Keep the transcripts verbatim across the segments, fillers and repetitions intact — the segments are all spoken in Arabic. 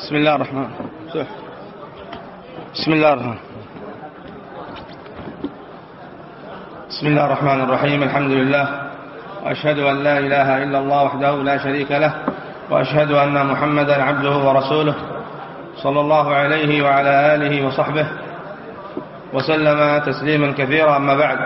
بسم الله الرحمن بسم الله الرحمن بسم الله الرحمن الرحيم. الحمد لله، وأشهد أن لا إله إلا الله وحده لا شريك له، وأشهد أن محمدا عبده ورسوله صلى الله عليه وعلى آله وصحبه وسلم تسليما كثيرا. أما بعد،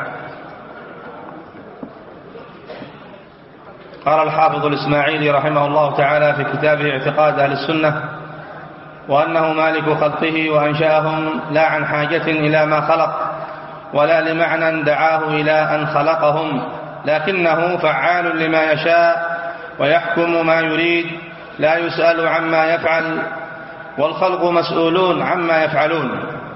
قال الحافظ الإسماعيلي رحمه الله تعالى في كتابه اعتقاد أهل السنة: وأنه مالك خلقه وأنشأهم لا عن حاجة إلى ما خلق ولا لمعنى دعاه إلى أن خلقهم، لكنه فعال لما يشاء ويحكم ما يريد، لا يسأل عما يفعل والخلق مسؤولون عما يفعلون.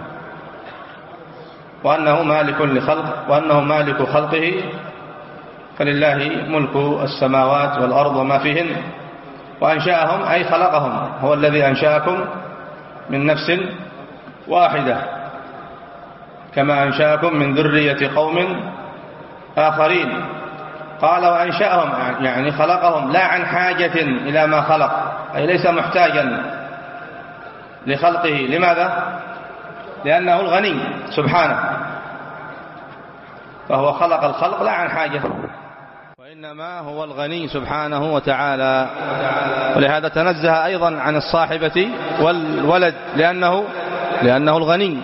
وأنه مالك لخلق وأنه مالك خلقه، فلله ملك السماوات والأرض وما فيهن، وأنشأهم أي خلقهم، هو الذي أنشأكم من نفس واحدة كما أنشأكم من ذرية قوم آخرين. قال وأنشأهم يعني خلقهم لا عن حاجة إلى ما خلق، أي ليس محتاجا لخلقه. لماذا؟ لأنه الغني سبحانه، فهو خلق الخلق لا عن حاجة، وإنما هو الغني سبحانه وتعالى. ولهذا تنزه أيضا عن الصاحبة والولد، لأنه لأنه الغني.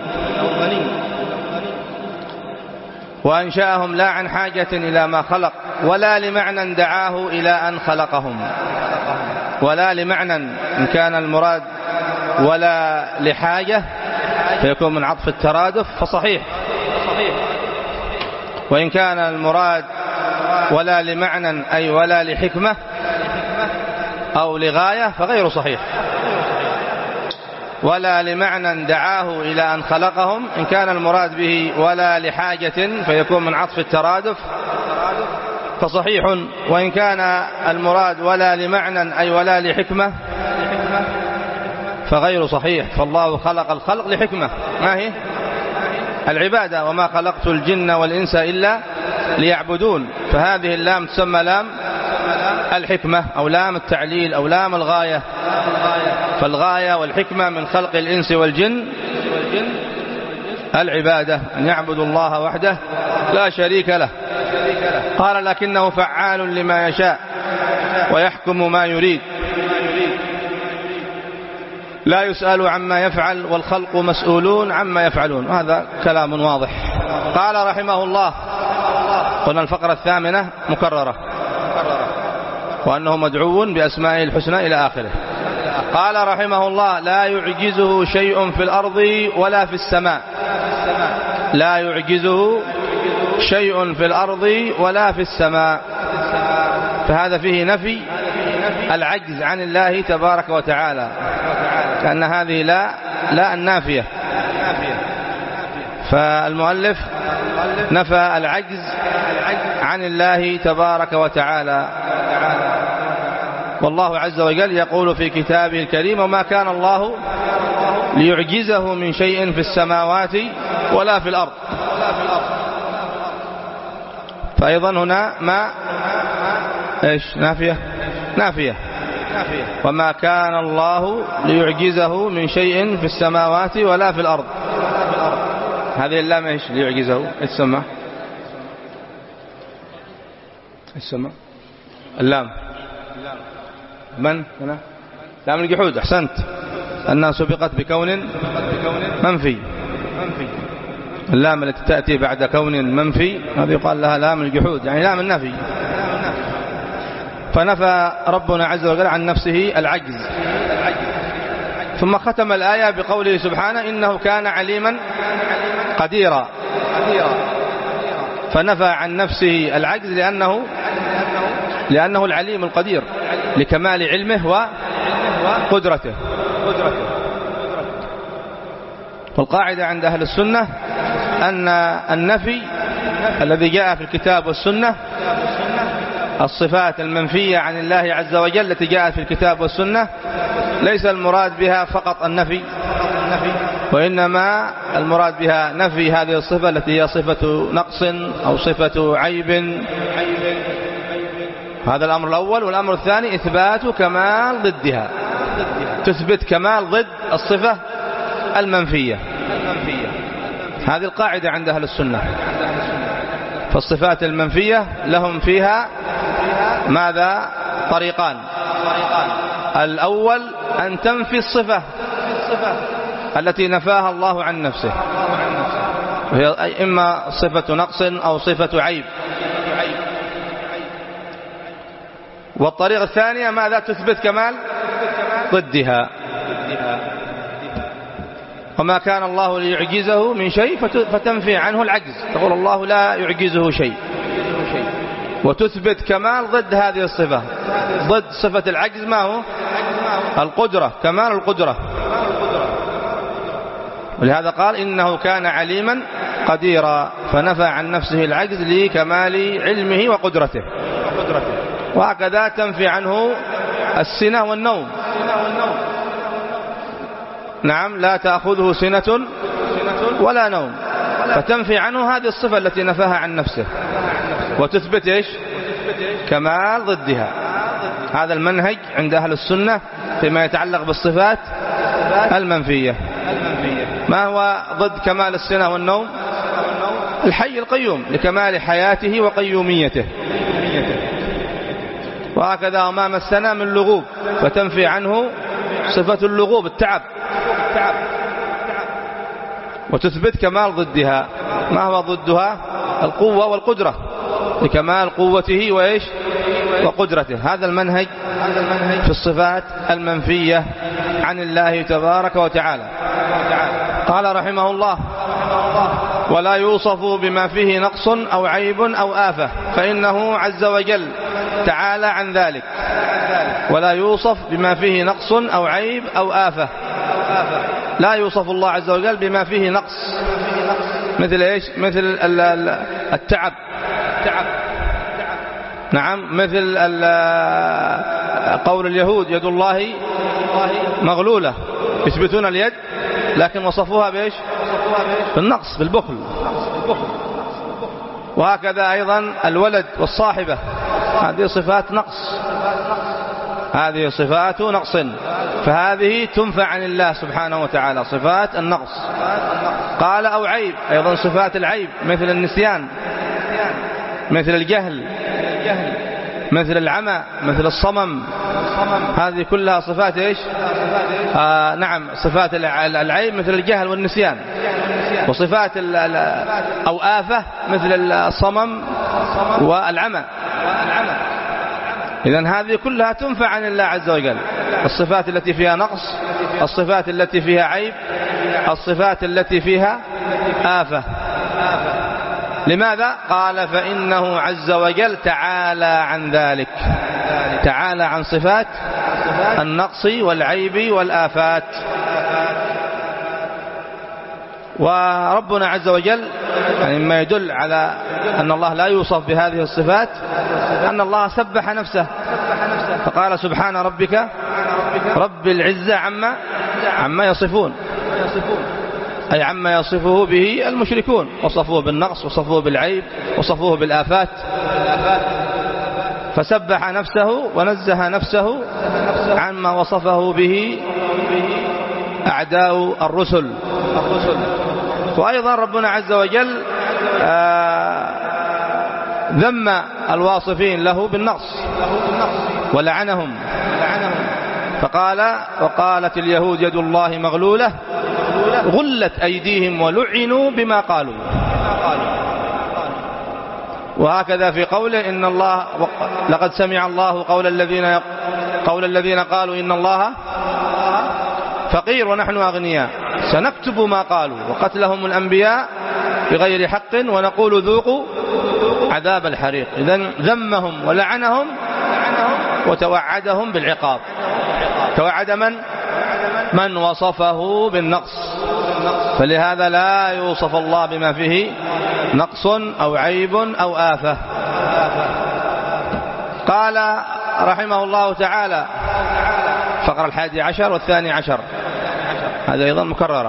وأنشأهم لا عن حاجة إلى ما خلق ولا لمعنى دعاه إلى أن خلقهم. ولا لمعنى إن كان المراد ولا لحاجة فيكون من عطف الترادف فصحيح، وإن كان المراد ولا لمعنى أي ولا لحكمة أو لغاية فغير صحيح. ولا لمعنى دعاه إلى أن خلقهم، إن كان المراد به ولا لحاجة فيكون من عطف الترادف فصحيح، وإن كان المراد ولا لمعنى أي ولا لحكمة فغير صحيح. فالله خلق الخلق لحكمة، ما هي؟ العبادة. وما خلقت الجن والإنس إلا ليعبدون، فهذه اللام تسمى لام الحكمة أو لام التعليل أو لام الغاية. فالغاية والحكمة من خلق الإنس والجن العبادة، أن يعبدوا الله وحده لا شريك له. قال لكنه فعال لما يشاء ويحكم ما يريد، لا يسأل عما يفعل والخلق مسؤولون عما يفعلون. وهذا كلام واضح. قال رحمه الله، قلنا الفقرة الثامنة مكررة، وأنه مدعو بأسمائه الحسنى إلى آخره. قال رحمه الله: لا يعجزه شيء في الأرض ولا في السماء. لا يعجزه شيء في الأرض ولا في السماء، فهذا فيه نفي العجز عن الله تبارك وتعالى، لأن هذه لا لا النافية. فالمؤلف نفى العجز عن الله تبارك وتعالى. والله عز وجل يقول في كتابه الكريم: وما كان الله ليعجزه من شيء في السماوات ولا في الأرض. فأيضا هنا ما إيش نافية نافية وما كان الله ليعجزه من شيء في السماوات ولا في الأرض. هذه اللام إيش ليعجزه؟ السماء السماء اللام من هنا لام الجحود. أحسنت، أنها سبقت بكون منفي. اللام التي تأتي بعد كون منفي هذه يقال لها لام الجحود، يعني لام النفي. فنفى ربنا عز وجل عن نفسه العجز، ثم ختم الآية بقوله سبحانه: إنه كان عليما قديرا. فنفى عن نفسه العجز لأنه لأنه العليم القدير لكمال علمه وقدرته. والقاعدة عند أهل السنة أن النفي الذي جاء في الكتاب والسنة، الصفات المنفية عن الله عز وجل التي جاءت في الكتاب والسنة، ليس المراد بها فقط النفي، وإنما المراد بها نفي هذه الصفة التي هي صفة نقص أو صفة عيب. هذا الأمر الأول. والأمر الثاني إثبات كمال ضدها. تثبت كمال ضد الصفة المنفية. هذه القاعدة عند أهل السنة. فالصفات المنفية لهم فيها ماذا؟ طريقان. الأول أن تنفي الصفة التي نفاها الله عن نفسه، وهي إما صفة نقص أو صفة عيب. والطريقة الثانية ماذا؟ تثبت كمال ضدها. وما كان الله ليعجزه من شيء فتنفي عنه العجز، تقول الله لا يعجزه شيء، وتثبت كمال ضد هذه الصفة. ضد صفة العجز ما هو؟ القدرة، كمال القدرة. ولهذا قال إنه كان عليما قديرا، فنفى عن نفسه العجز لكمال علمه وقدرته. وهكذا تنفي عنه السنة والنوم. نعم، لا تأخذه سنة ولا نوم، فتنفي عنه هذه الصفة التي نفاها عن نفسه، وتثبت إيش؟ كمال ضدها. هذا المنهج عند أهل السنة فيما يتعلق بالصفات المنفية. ما هو ضد كمال السنة والنوم؟ الحي القيوم، لكمال حياته وقيوميته. وهكذا ما مسنا من لغوب، فتنفي عنه صفة اللغوب، التعب، وتثبت كمال ضدها. ما هو ضدها؟ القوة والقدرة، لكمال قوته وإيش؟ وقدرته. هذا المنهج في الصفات المنفية عن الله تبارك وتعالى. قال رحمه الله: ولا يوصف بما فيه نقص أو عيب أو آفة، فإنه عز وجل تعالى عن ذلك. ولا يوصف بما فيه نقص أو عيب أو آفة. لا يوصف الله عز وجل بما فيه نقص، مثل إيش؟ مثل التعب. نعم، مثل قول اليهود يد الله مغلولة، يثبتون اليد لكن وصفوها بإيش؟ بالنقص، بالبخل. وهكذا أيضا الولد والصاحبة، هذه صفات نقص، هذه صفات نقص، فهذه تنفى عن الله سبحانه وتعالى، صفات النقص. قال أو عيب، أيضا صفات العيب، مثل النسيان، مثل الجهل، مثل العمى، مثل الصمم. هذه كلها صفات إيش؟ آه نعم، صفات العيب مثل الجهل والنسيان. وصفات أو آفة مثل الصمم والعمى. إذن هذه كلها تنفى عن الله عز وجل. الصفات التي فيها نقص، الصفات التي فيها عيب، الصفات التي فيها آفة. لماذا؟ قال: فإنه عز وجل تعالى عن ذلك، تعالى عن صفات النقص والعيب والآفات. وربنا عز وجل يعني مما يدل على أن الله لا يوصف بهذه الصفات أن الله سبح نفسه، فقال: سبحان ربك رب العزة عما عما يصفون، أي عما يصفه به المشركون، وصفوه بالنقص، وصفوه بالعيب، وصفوه بالآفات. فسبح نفسه ونزه نفسه عما وصفه به أعداء الرسل. وأيضا ربنا عز وجل ذم الواصفين له بالنقص ولعنهم، فقال: وقالت اليهود يد الله مغلولة غلت أيديهم ولعنوا بما قالوا. وهكذا في قوله: إن الله لقد سمع الله قول الذين قول الذين قالوا إن الله فقير ونحن أغنياء سنكتب ما قالوا وقتلهم الأنبياء بغير حق ونقول ذوقوا عذاب الحريق. إذن ذمهم ولعنهم وتوعدهم بالعقاب. توعد من؟ من وصفه بالنقص. فلهذا لا يوصف الله بما فيه نقص أو عيب أو آفة. قال رحمه الله تعالى فقرة الحادي عشر والثاني عشر، هذا أيضا مكررة.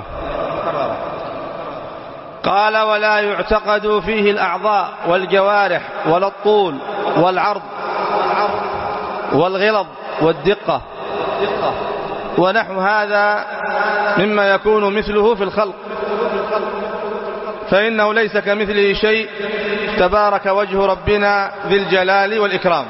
قال: ولا يعتقد فيه الأعضاء والجوارح ولا الطول والعرض والغلظ والدقة ونحو هذا مما يكون مثله في الخلق، فإنه ليس كمثله شيء تبارك وجه ربنا ذي الجلال والإكرام.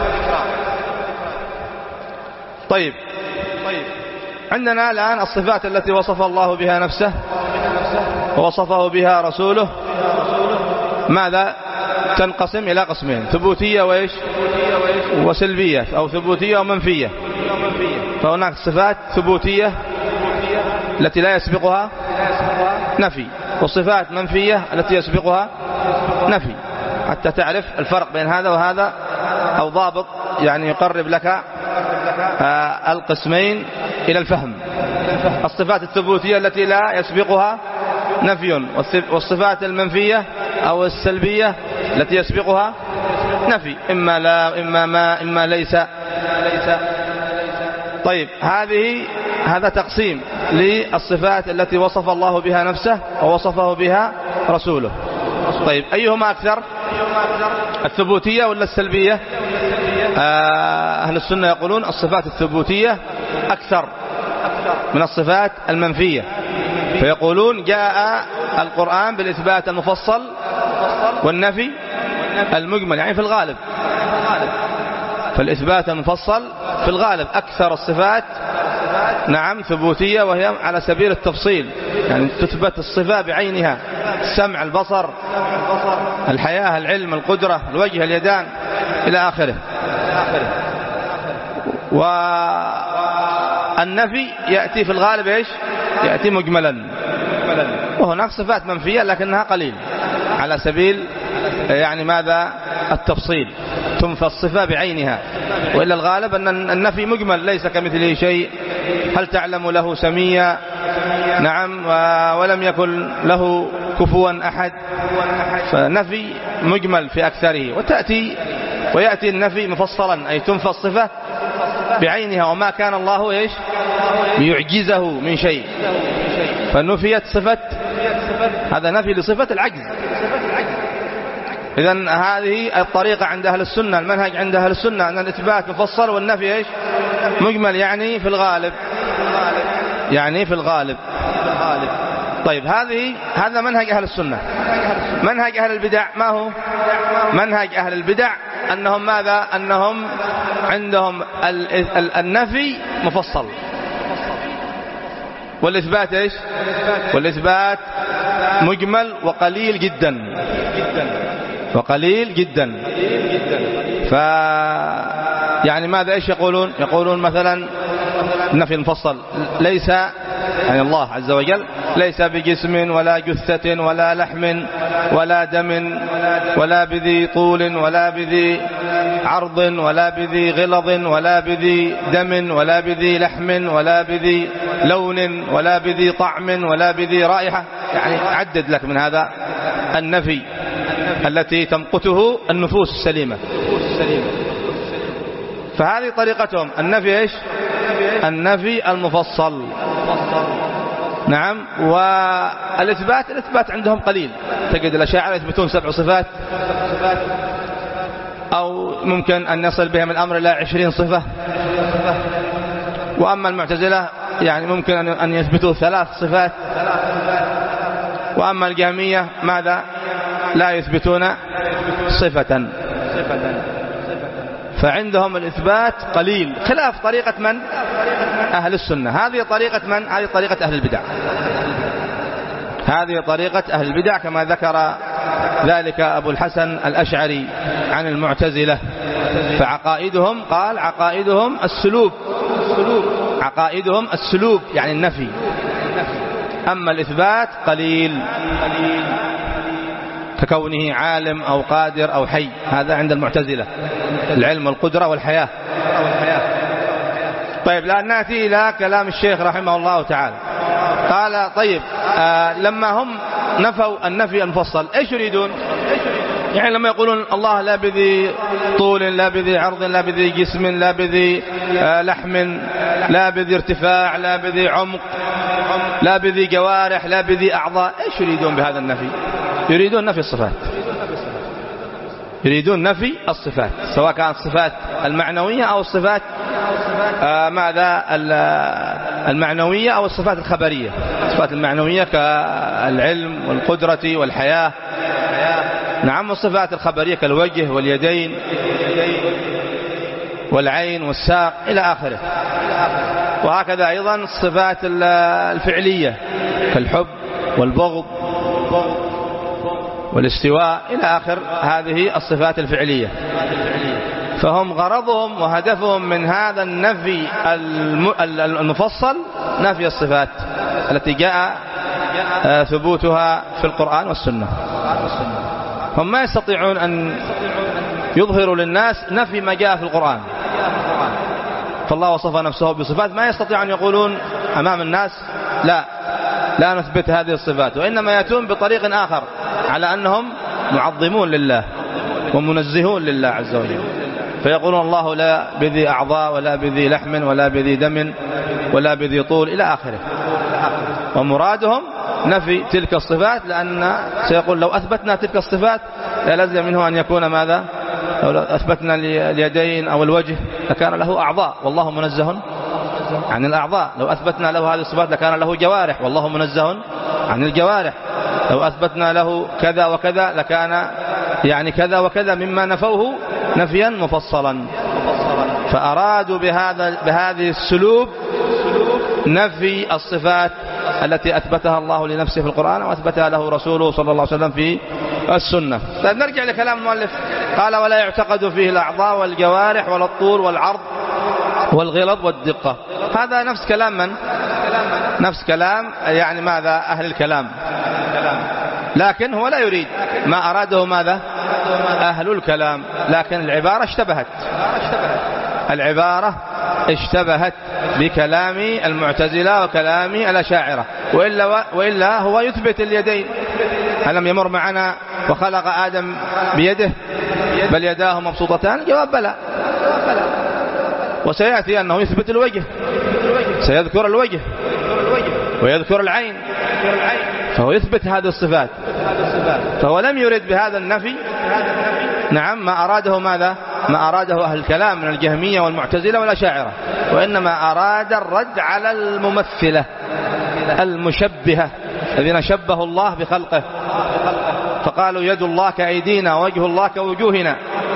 طيب، عندنا الآن الصفات التي وصف الله بها نفسه ووصفه بها رسوله، ماذا تنقسم إلى قسمين: ثبوتية وإيش وسلبية، أو ثبوتية ومنفية. فهناك صفات ثبوتية التي لا يسبقها نفي، وصفات منفية التي يسبقها نفي، حتى تعرف الفرق بين هذا وهذا، أو ضابط يعني يقرب لك القسمين إلى الفهم. الصفات الثبوتية التي لا يسبقها نفي، والصفات المنفية أو السلبية التي يسبقها نفي، إما لا إما ما إما ليس. طيب، هذه هذا تقسيم للصفات التي وصف الله بها نفسه ووصفه بها رسوله. طيب، أيهما أكثر، الثبوتية ولا السلبية؟ أهل السنة يقولون الصفات الثبوتية أكثر من الصفات المنفية، فيقولون جاء القرآن بالإثبات المفصل والنفي المجمل، يعني في الغالب. فالإثبات المفصل في الغالب أكثر الصفات نعم ثبوتية، وهي على سبيل التفصيل، يعني تثبت الصفة بعينها: السمع، البصر، الحياة، العلم، القدرة، الوجه، اليدان، إلى آخره. والنفي يأتي في الغالب إيش؟ يأتي مجملا. وهناك صفات منفية لكنها قليل على سبيل يعني ماذا التفصيل، تنفى الصفة بعينها. وإلا الغالب أن النفي مجمل: ليس كمثله شيء، هل تعلم له سميا، نعم، ولم يكن له كفوا أحد. فنفي مجمل في أكثره، وتأتي ويأتي النفي مفصلا، أي تنفى الصفة بعينها، وما كان الله إيش ليعجزه من شيء، فنفيت صفة، هذا نفي لصفة العجز. إذن هذه الطريقة عند أهل السنة، المنهج عند أهل السنة أن الإثبات مفصل والنفي إيش مجمل، يعني في الغالب، يعني في الغالب. طيب، هذه هذا منهج أهل السنة. منهج أهل البدع ما هو؟ منهج أهل البدع أنهم ماذا؟ أنهم عندهم النفي مفصل والإثبات إيش؟ والإثبات مجمل وقليل جدا، وقليل جدا. ف يعني ماذا إيش يقولون؟ يقولون مثلا النفي المفصل: ليس، يعني الله عز وجل ليس بجسم ولا جثة ولا لحم ولا دم ولا بذي طول ولا بذي عرض ولا بذي غلظ ولا بذي دم ولا بذي لحم ولا بذي لون ولا بذي طعم ولا بذي رائحة. يعني عدد لك من هذا النفي التي تمقته النفوس السليمة. فهذه طريقتهم، النفي إيش؟ النفي المفصل. نعم. والإثبات، الإثبات عندهم قليل. تجد الأشاعرة يثبتون سبع صفات، أو ممكن أن يصل بهم الأمر إلى عشرين صفة. وأما المعتزلة يعني ممكن أن يثبتوا ثلاث صفات. وأما الجهمية ماذا؟ لا يثبتون صفة. فعندهم الإثبات قليل، خلاف طريقة من؟ أهل السنة. هذه طريقة من؟ هذه طريقة أهل البدع. هذه طريقة أهل البدع كما ذكر ذلك أبو الحسن الأشعري عن المعتزلة. فعقائدهم، قال عقائدهم السلوب، عقائدهم السلوب يعني النفي. أما الإثبات قليل، ككونه عالم أو قادر أو حي. هذا عند المعتزلة، العلم والقدرة والحياة. طيب، لا نأتي إلى كلام الشيخ رحمه الله تعالى. قال طيب، آه لما هم نفوا النفي المفصل إيش يريدون؟ يعني لما يقولون الله لا بذي طول، لا بذي عرض، لا بذي جسم، لا بذي آه لحم، لا بذي ارتفاع، لا بذي عمق، لا بذي جوارح، لا بذي أعضاء، إيش يريدون بهذا النفي؟ يريدون نفي الصفات. يريدون نفي الصفات، سواء كانت الصفات المعنوية أو الصفات آه ماذا المعنوية أو الصفات الخبرية. الصفات المعنوية كالعلم والقدرة والحياة، نعم، والصفات الخبرية كالوجه واليدين والعين والساق إلى آخره. وهكذا أيضا الصفات الفعلية كالحب والبغض والاستواء إلى آخر هذه الصفات الفعلية. فهم غرضهم وهدفهم من هذا النفي المفصل نفي الصفات التي جاء ثبوتها في القرآن والسنة. هم ما يستطيعون أن يظهروا للناس نفي ما جاء في القرآن، فالله وصف نفسه بصفات ما يستطيع أن يقولون أمام الناس لا لا نثبت هذه الصفات، وإنما يأتون بطريق آخر على أنهم معظمون لله ومنزهون لله عز وجل، فيقولون الله لا بذي أعضاء ولا بذي لحم ولا بذي دم ولا بذي طول إلى آخره. ومرادهم نفي تلك الصفات، لأن سيقول لو أثبتنا تلك الصفات لا لازم منه أن يكون ماذا؟ لو أثبتنا اليدين أو الوجه لكان له أعضاء والله منزه عن الأعضاء، لو أثبتنا له هذه الصفات لكان له جوارح والله منزه عن الجوارح، لو أثبتنا له كذا وكذا لكان يعني كذا وكذا مما نفوه نفيا مفصلا. فأرادوا بهذا بهذه السلوب نفي الصفات التي أثبتها الله لنفسه في القرآن وأثبتها له رسوله صلى الله عليه وسلم في السنة. نرجع لكلام المؤلف، قال ولا يعتقد فيه الأعضاء والجوارح ولا الطول والعرض والغلظ والدقة. هذا نفس كلام من؟ نفس كلام يعني ماذا؟ أهل الكلام، لكن هو لا يريد ما أراده ماذا؟ أهل الكلام، لكن العبارة اشتبهت العبارة اشتبهت بكلام المعتزلة وكلام الأشاعرة، وإلا, وإلا هو يثبت اليدين. ألم يمر معنا وخلق آدم بيده بل يداه مبسوطتان؟ الجواب بلى. وسيأتي أنه يثبت الوجه، سيذكر الوجه ويذكر العين، فهو يثبت هذه الصفات. فهو لم يرد بهذا النفي نعم ما أراده ماذا؟ ما أراده أهل الكلام من الجهمية والمعتزلة والأشاعرة، وإنما أراد الرد على الممثلة المشبهة الذين شبهوا الله بخلقه، فقالوا يد الله كأيدينا ووجه الله كوجوهنا،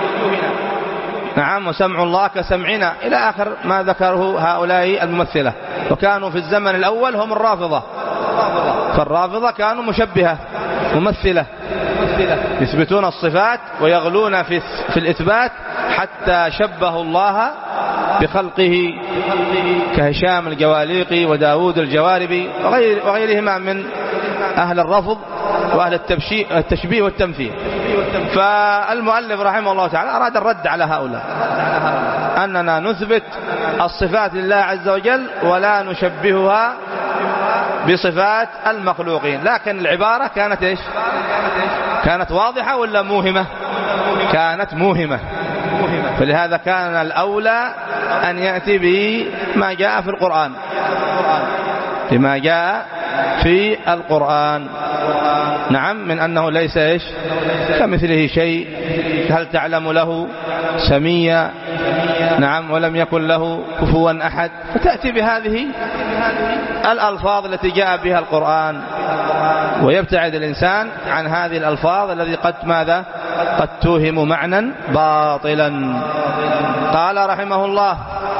نعم، وسمع الله كسمعنا إلى آخر ما ذكره هؤلاء الممثلة. وكانوا في الزمن الأول هم الرافضة، فالرافضة كانوا مشبهة ممثلة يثبتون الصفات ويغلون في في الإثبات حتى شبهوا الله بخلقه كهشام الجواليقي وداود الجواربي وغير وغيرهما من أهل الرفض وأهل التشبيه والتمثيل. فالمؤلف رحمه الله تعالى أراد الرد على هؤلاء، أننا نثبت الصفات لله عز وجل ولا نشبهها بصفات المخلوقين. لكن العبارة كانت إيش؟ كانت واضحة ولا موهمة؟ كانت موهمة، فلهذا كان الأولى أن يأتي به ما جاء في القرآن، بما جاء في القرآن، نعم، من أنه ليس إيش كمثله شيء، هل تعلم له سميا، نعم، ولم يكن له كفوا أحد. فتأتي بهذه الألفاظ التي جاء بها القرآن، ويبتعد الإنسان عن هذه الألفاظ التي قد ماذا؟ قد توهم معنى باطلا. قال رحمه الله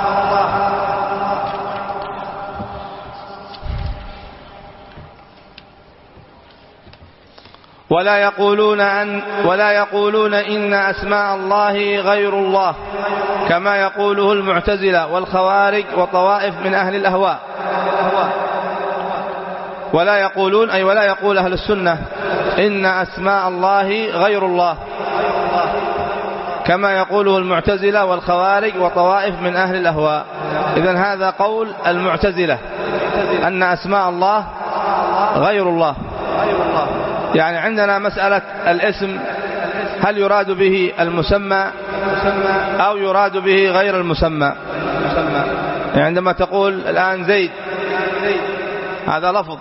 ولا يقولون أن ولا يقولون إن أسماء الله غير الله كما يقوله المعتزلة والخوارج وطوائف من أهل الأهواء. ولا يقولون أي ولا يقول أهل السنة إن أسماء الله غير الله كما يقوله المعتزلة والخوارج وطوائف من أهل الأهواء. إذن هذا قول المعتزلة أن أسماء الله غير الله. يعني عندنا مسألة الاسم، هل يراد به المسمى أو يراد به غير المسمى؟ يعني عندما تقول الآن زيد، هذا لفظ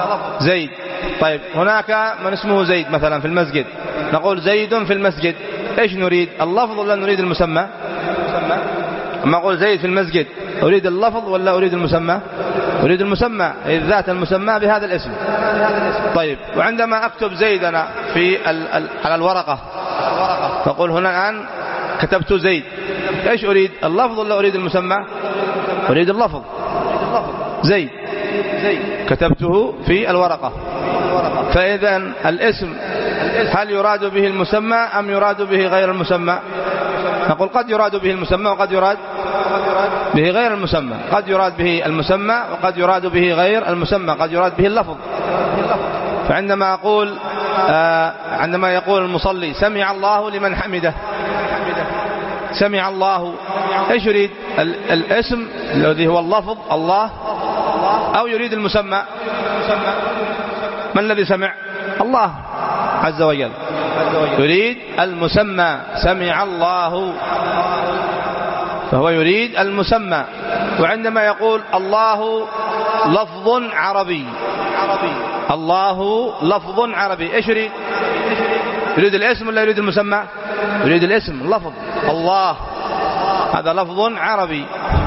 زيد، طيب هناك من اسمه زيد مثلا في المسجد، نقول زيد في المسجد، إيش نريد؟ اللفظ ولا نريد المسمى؟ أما أقول زيد في المسجد أريد اللفظ ولا أريد المسمى؟ أريد المسمى، ذات المسمى بهذا الاسم. طيب، وعندما أكتب زيد أنا في ال ال على الورقة فأقول هنا الآن كتبت زيد، إيش أريد؟ اللفظ ولا أريد المسمى؟ أريد اللفظ. زيد كتبته في الورقة. فإذا الاسم هل يراد به المسمى أم يراد به غير المسمى؟ نقول قد يراد به المسمى وقد يراد به غير المسمى، قد يراد به المسمى وقد يراد به غير المسمى، قد يراد به اللفظ. فعندما أقول آه عندما يقول المصلي سمع الله لمن حمده، سمع الله، إيش يريد؟ الاسم الذي هو اللفظ الله أو يريد المسمى؟ من الذي سمع؟ الله عز وجل، يريد المسمى. سمع الله فهو يريد المسمى. وعندما يقول الله لفظ عربي، الله لفظ عربي، إيش يريد؟ يريد الاسم ولا يريد المسمى؟ يريد الاسم، اللفظ. الله هذا لفظ عربي.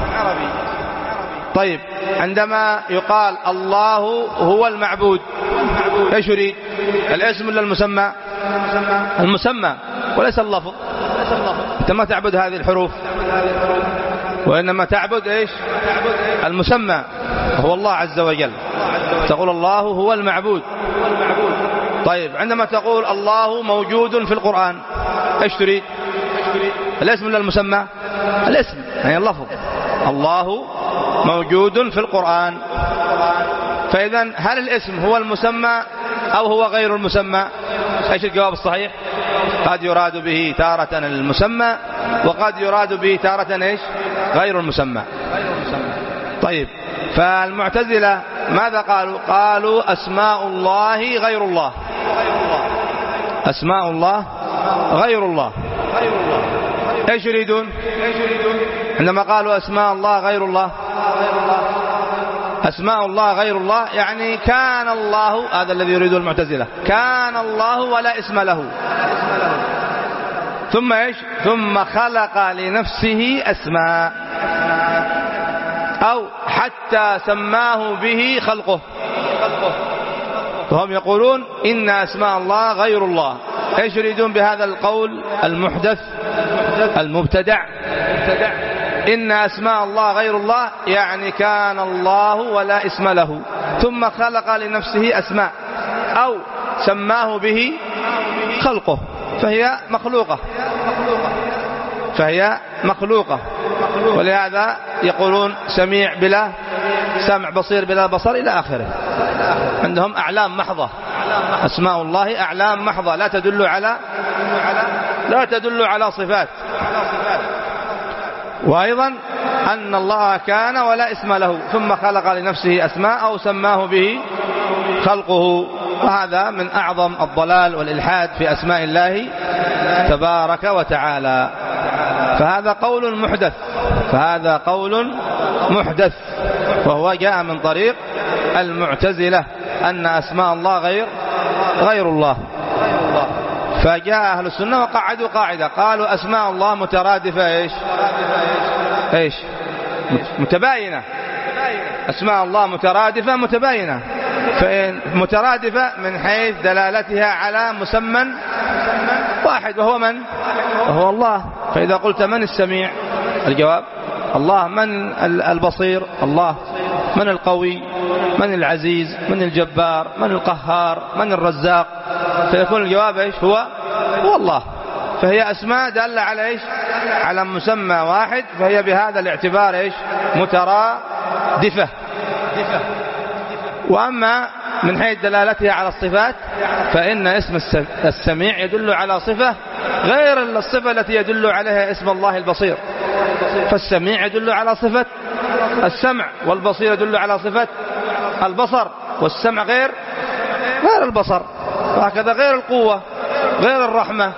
طيب، عندما يقال الله هو المعبود، ايش يريد؟ الاسم ولا المسمى؟ المسمى وليس اللفظ. انت ما تعبد هذه الحروف، وانما تعبد ايش؟ المسمى هو الله عز وجل. تقول الله هو المعبود. طيب، عندما تقول الله موجود في القرآن، ايش تريد؟ الاسم ولا المسمى؟ الاسم يعني اللفظ. الله موجود في القرآن. فإذا هل الاسم هو المسمى أو هو غير المسمى؟ ايش الجواب الصحيح؟ قد يراد به تارة المسمى وقد يراد به تارة ايش؟ غير المسمى. طيب، فالمعتزلة ماذا قالوا؟ قالوا أسماء الله غير الله، أسماء الله غير الله. ايش يريدون عندما قالوا أسماء الله غير الله؟ أسماء الله غير الله يعني كان الله، هذا الذي يريده المعتزلة، كان الله ولا اسم له، ثم ايش؟ ثم خلق لنفسه أسماء، أو حتى سماه به خلقه. فهم يقولون إن أسماء الله غير الله. ايش يريدون بهذا القول المحدث المبتدع؟ إن أسماء الله غير الله يعني كان الله ولا اسم له، ثم خلق لنفسه أسماء أو سماه به خلقه، فهي مخلوقة، فهي مخلوقة. ولهذا يقولون سميع بلا سمع، بصير بلا بصر، إلى آخره. عندهم أعلام محضة، أسماء الله أعلام محضة لا تدل على لا تدل على صفات. وأيضا أن الله كان ولا اسم له، ثم خلق لنفسه أسماء أو سماه به خلقه. وهذا من أعظم الضلال والإلحاد في أسماء الله تبارك وتعالى. فهذا قول محدث، فهذا قول محدث، وهو جاء من طريق المعتزلة أن أسماء الله غير غير الله. فجاء أهل السنة وقعدوا قاعدة، قالوا أسماء الله مترادفة إيش إيش متباينة. أسماء الله مترادفة متباينة، فإن مترادفة من حيث دلالتها على مسمى واحد وهو من؟ وهو الله. فإذا قلت من السميع؟ الجواب الله. من البصير؟ الله. من القوي؟ من العزيز؟ من الجبار؟ من القهار؟ من الرزاق؟ فيكون الجواب إيش؟ هو هو الله. فهي أسماء دالة على إيش؟ على مسمى واحد، فهي بهذا الاعتبار إيش؟ مترادفة. وأما من حيث دلالتها على الصفات فإن اسم السميع يدل على صفة غير الصفة التي يدل عليها اسم الله البصير. فالسميع يدل على صفة السمع، والبصير يدل على صفة البصر، والسمع غير غير البصر، وهكذا غير القوة غير الرحمة.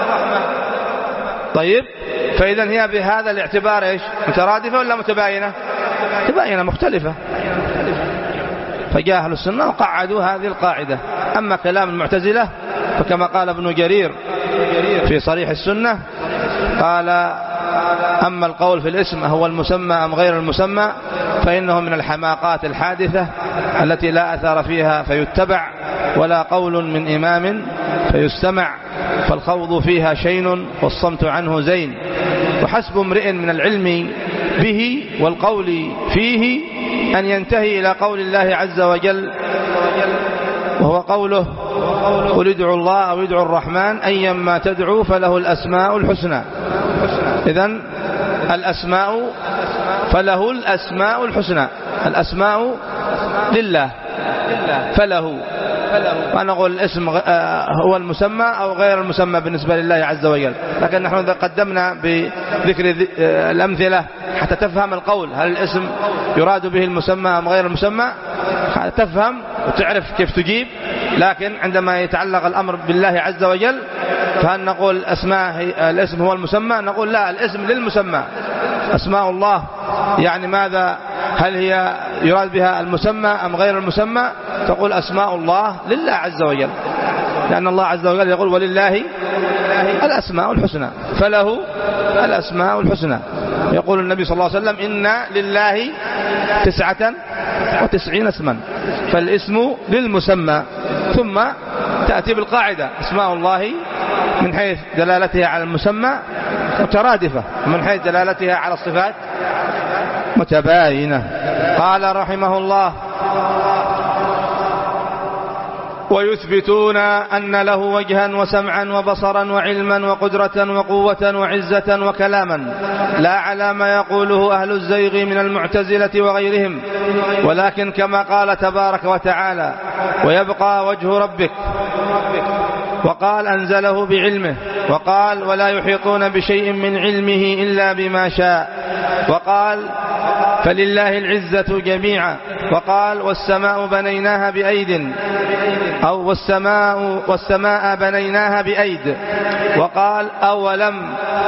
طيب، فإذا هي بهذا الاعتبار إيش؟ مترادفة ولا متباينة؟ متباينة، مختلفة. فجاء أهل السنة وقعدوا هذه القاعدة. أما كلام المعتزلة فكما قال ابن جرير في صريح السنة قال: أما القول في الاسم هو المسمى أم غير المسمى فإنه من الحماقات الحادثة التي لا أثر فيها فيتبع، ولا قول من إمام فيستمع، فالخوض فيها شين والصمت عنه زين. وحسب امرئ من العلم به والقول فيه أن ينتهي إلى قول الله عز وجل، وهو قوله: قل ادعوا الله أو ادعوا الرحمن أيما تدعوا فله الأسماء الحسنى. إذن الأسماء فله الأسماء الحسنى، الأسماء لله فله، ونقول الاسم هو المسمى أو غير المسمى بالنسبة لله عز وجل. لكن نحن قدمنا بذكر الأمثلة حتى تفهم القول، هل الاسم يراد به المسمى أم غير المسمى، حتى تفهم وتعرف كيف تجيب. لكن عندما يتعلق الأمر بالله عز وجل فهل نقول أسماء الاسم هو المسمى؟ نقول لا، الاسم للمسمى. أسماء الله يعني ماذا؟ هل هي يراد بها المسمى أم غير المسمى؟ تقول أسماء الله لله عز وجل، لأن الله عز وجل يقول: ولله الأسماء الحسنى، فله الأسماء الحسنى. يقول النبي صلى الله عليه وسلم: إن لله تسعة وتسعين اسما، فالاسم للمسمى. ثم تأتي بالقاعدة: أسماء الله من حيث دلالتها على المسمى مترادفة، ومن حيث دلالتها على الصفات متباينة. قال رحمه الله: ويثبتون أن له وجها وسمعا وبصرا وعلما وقدرة وقوة وعزة وكلاما، لا على ما يقوله أهل الزيغ من المعتزلة وغيرهم، ولكن كما قال تبارك وتعالى: ويبقى وجه ربك، وقال: أنزله بعلمه، وقال: ولا يحيطون بشيء من علمه إلا بما شاء، وقال: فلله العزة جميعا، وقال: والسماء بنيناها بأيد، أو والسماء, والسماء بنيناها بأيد، وقال: أولم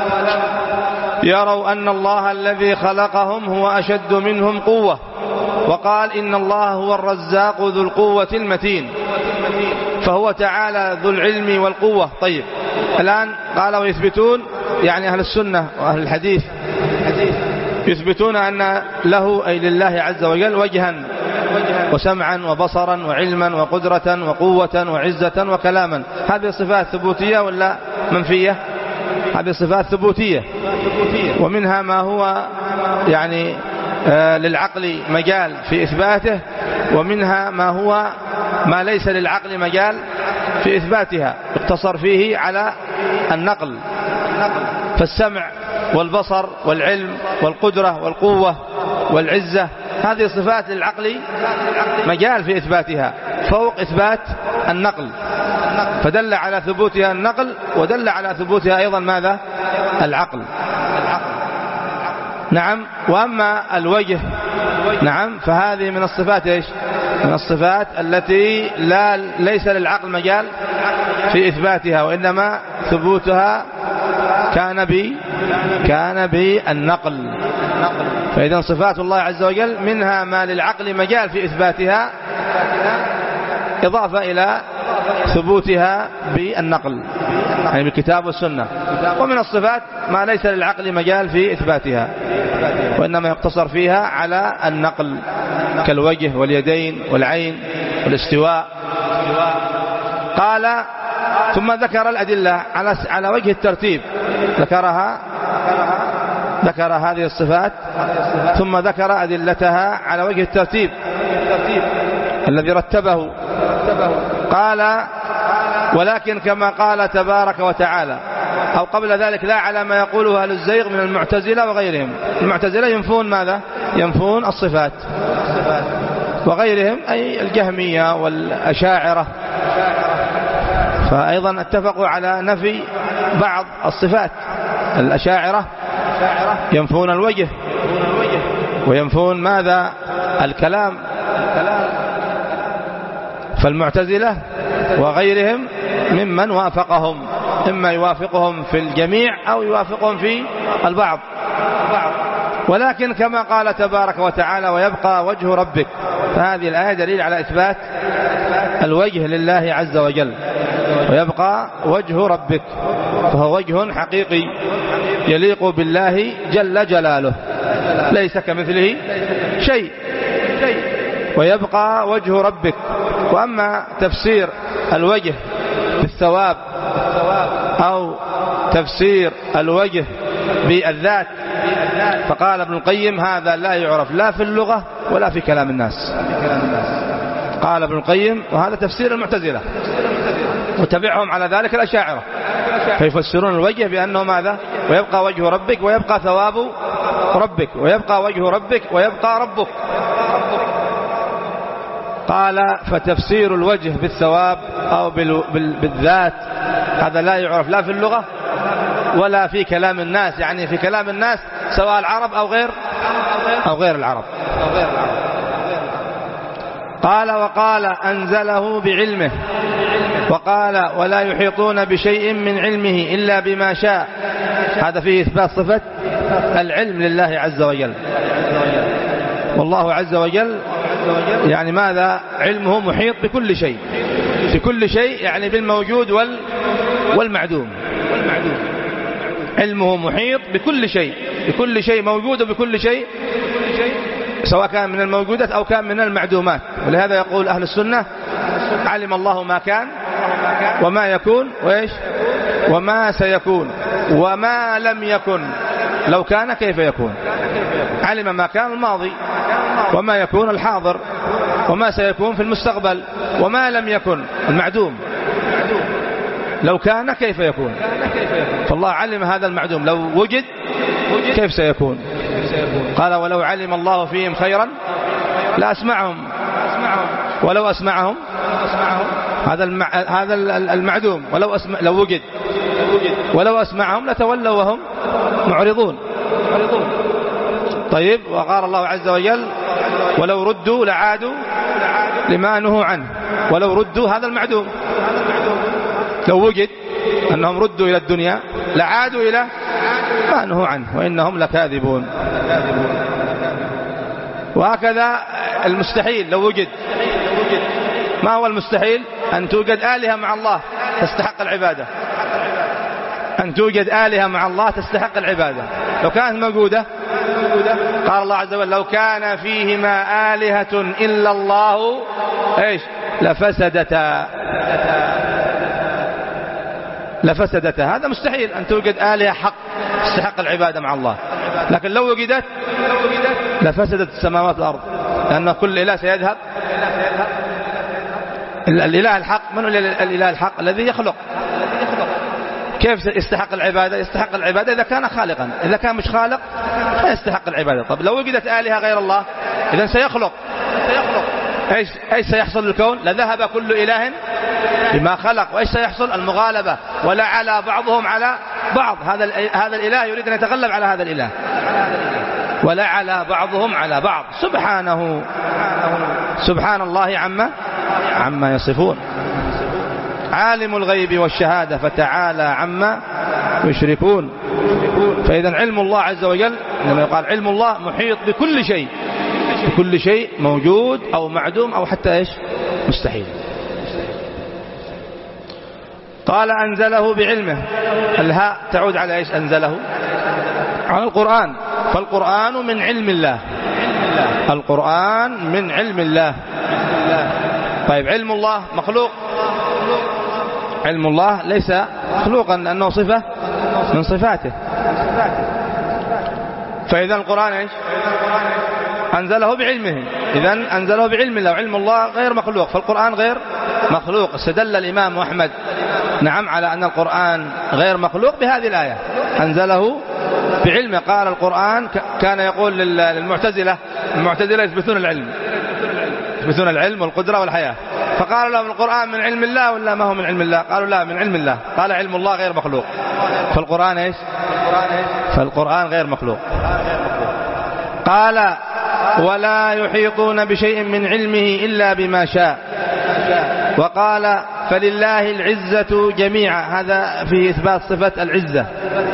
يروا أن الله الذي خلقهم هو أشد منهم قوة، وقال: إن الله هو الرزاق ذو القوة المتين، فهو تعالى ذو العلم والقوة. طيب، الآن قال: ويثبتون، يعني أهل السنة وأهل الحديث يثبتون أن له أي لله عز وجل وجها وسمعا وبصرا وعلما وقدرة وقوة وعزة وكلاما. هذه صفات ثبوتية ولا منفية؟ هذه صفات ثبوتية، ومنها ما هو يعني آه للعقل مجال في إثباته، ومنها ما هو ما ليس للعقل مجال في إثباتها، اقتصر فيه على النقل. فالسمع والبصر والعلم والقدرة والقوة والعزة هذه صفات للعقل مجال في إثباتها فوق إثبات النقل، فدل على ثبوتها النقل، ودل على ثبوتها أيضا ماذا؟ العقل. نعم. وأما الوجه، نعم، فهذه من الصفات إيش؟ من الصفات التي لا ليس للعقل مجال في إثباتها، وإنما ثبوتها كان بي كان بالنقل. فإذا صفات الله عز وجل منها ما للعقل مجال في إثباتها إضافة إلى ثبوتها بالنقل، يعني بالكتاب والسنة. ومن الصفات ما ليس للعقل مجال في إثباتها، وإنما يقتصر فيها على النقل، كالوجه واليدين والعين والاستواء. قال: ثم ذكر الأدلة على على وجه الترتيب، ذكرها ذكر هذه الصفات ثم ذكر أدلتها على وجه الترتيب الذي رتبه. قال: ولكن كما قال تبارك وتعالى، أو قبل ذلك: لا على ما يقوله أهل الزيغ من المعتزلة وغيرهم. المعتزلة ينفون ماذا؟ ينفون الصفات، وغيرهم أي الجهمية والأشاعرة، فأيضا اتفقوا على نفي بعض الصفات. الأشاعرة ينفون الوجه، وينفون ماذا؟ الكلام. فالمعتزلة وغيرهم ممن وافقهم، إما يوافقهم في الجميع أو يوافقهم في البعض. ولكن كما قال تبارك وتعالى: ويبقى وجه ربك، فهذه الآية دليل على إثبات الوجه لله عز وجل. ويبقى وجه ربك، فهو وجه حقيقي يليق بالله جل جلاله ليس كمثله شيء، ويبقى وجه ربك. وأما تفسير الوجه بالثواب أو تفسير الوجه بالذات فقال ابن القيم هذا لا يعرف لا في اللغة ولا في كلام الناس. قال ابن القيم وهذا تفسير المعتزلة وتبعهم على ذلك الأشاعرة، فيفسرون الوجه بأنه ماذا؟ ويبقى وجه ربك ويبقى ثواب ربك ويبقى وجه ربك ويبقى ربك. قال فتفسير الوجه بالثواب أو بالذات هذا لا يعرف لا في اللغة ولا في كلام الناس، يعني في كلام الناس سواء العرب أو غير أو غير العرب. قال وقال أنزله بعلمه، وقال ولا يحيطون بشيء من علمه إلا بما شاء. هذا فيه إثبات صفة العلم لله عز وجل، والله عز وجل يعني ماذا؟ علمه محيط بكل شيء، بكل شيء يعني بالموجود وال والمعدوم. علمه محيط بكل شيء، بكل شيء موجود وبكل شيء سواء كان من الموجودات أو كان من المعدومات. ولهذا يقول أهل السنة علم الله ما كان وما يكون وإيش وما سيكون وما لم يكن لو كان كيف يكون. علم ما كان الماضي وما يكون الحاضر وما سيكون في المستقبل وما لم يكن المعدوم لو كان كيف يكون. فالله علم هذا المعدوم لو وجد كيف سيكون. قال ولو علم الله فيهم خيرا لا أسمعهم ولو أسمعهم هذا المع... هذا المعدوم ولو أسمع لو وجد ولو أسمعهم لتولوا وهم معرضون. طيب وقال الله عز وجل ولو ردوا لعادوا لما نهوا عنه. ولو ردوا هذا المعدوم لو وجد أنهم ردوا إلى الدنيا لعادوا إلى ما نهوا عنه وإنهم لكاذبون. وهكذا المستحيل لو وجد. ما هو المستحيل؟ أن توجد آلهة مع الله تستحق العبادة، أن توجد آلهة مع الله تستحق العبادة. لو كانت موجودة قال الله عز وجل لو كان فيهما آلهة إلا الله إيش لفسدتا لفسدتا. هذا مستحيل أن توجد آلهة حق تستحق العبادة مع الله. لكن لو وجدت لفسدت السماوات والأرض، لأن كل إله سيذهب. الإله الحق من الإله الحق؟ الذي يخلق. كيف يستحق العبادة؟ يستحق العبادة إذا كان خالقا، إذا كان مش خالق لا يستحق العبادة. طب لو وجدت آلهة غير الله إذن سيخلق سيخلق إيش إيش سيحصل للكون؟ لذهب كل إله بما خلق. وإيش سيحصل؟ المغالبة، ولا على بعضهم على بعض. هذا هذا الإله يريد أن يتغلب على هذا الإله، ولا على بعضهم على بعض. سبحانه سبحان الله عما عما يصفون. عالم الغيب والشهادة فتعالى عما يشركون. فإذا علم الله عز وجل لما يقال علم الله محيط بكل شيء، بكل شيء موجود أو معدوم أو حتى إيش مستحيل. قال أنزله بعلمه. الهاء تعود على إيش؟ أنزله على القرآن، فالقرآن من علم الله، القرآن من علم الله. طيب علم الله مخلوق؟ علم الله ليس مخلوقا لأنه صفة من صفاته. فإذا القرآن إيش؟ أنزله بعلمه. إذن أنزله بعلم الله، وعلم الله غير مخلوق، فالقرآن غير مخلوق. استدل الإمام أحمد نعم على أن القرآن غير مخلوق بهذه الآية أنزله بعلمه. قال القرآن كان يقول للمعتزلة، المعتزلة يثبتون العلم، يثبتون العلم والقدرة والحياة، فقال لهم القرآن من علم الله ولا ما هو من علم الله؟ قالوا لا من علم الله. قال علم الله غير مخلوق، فالقرآن إيش؟ فالقرآن غير مخلوق. قال ولا يحيطون بشيء من علمه إلا بما شاء. وقال فلله العزة جميعا. هذا فيه إثبات صفة العزة،